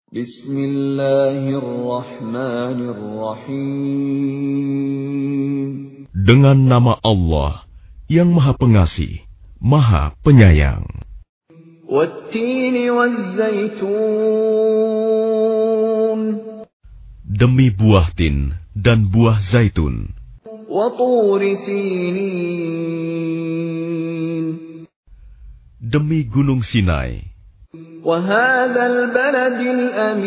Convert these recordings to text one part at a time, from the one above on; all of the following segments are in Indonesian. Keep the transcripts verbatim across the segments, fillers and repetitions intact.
Bismillahirrahmanirrahim. Dengan nama Allah yang Maha Pengasih, Maha Penyayang. Wattini wazzaitun. Demi buah tin dan buah zaitun. Wa turi sinin. Demi gunung Sinai. Wa hadzal baladil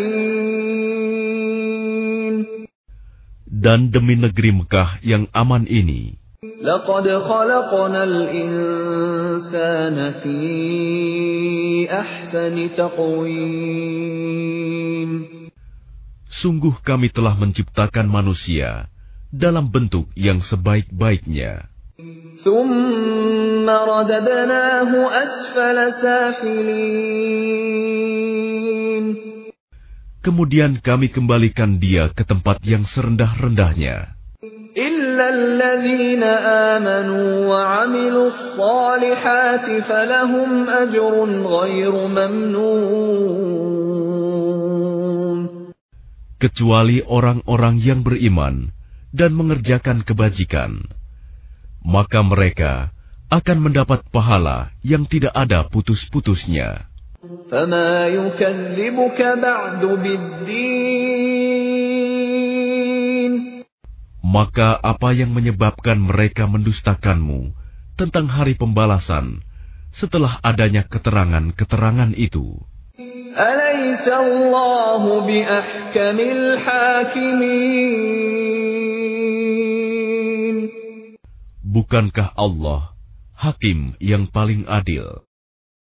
amin. Dan demi negeri Mekah yang aman ini. Laqad khalaqnal insana fi ahsani taqwim. Sungguh kami telah menciptakan manusia dalam bentuk yang sebaik-baiknya. Thumma radadnahu asfala safilin. Kemudian kami kembalikan dia ke tempat yang serendah-rendahnya. Illa alladhina amanu wa 'amilus salihati falahum ajrun ghairu mamnun. Kecuali orang-orang yang beriman dan mengerjakan kebajikan, maka mereka akan mendapat pahala yang tidak ada putus-putusnya. فَمَا يُكَذِّبُكَ بَعْدُ بِالدِّينِ. Maka apa yang menyebabkan mereka mendustakanmu tentang hari pembalasan setelah adanya keterangan-keterangan itu? أَلَيْسَ اللَّهُ بِأَحْكَمِ الْحَاكِمِينَ. Bukankah Allah Hakim yang paling adil?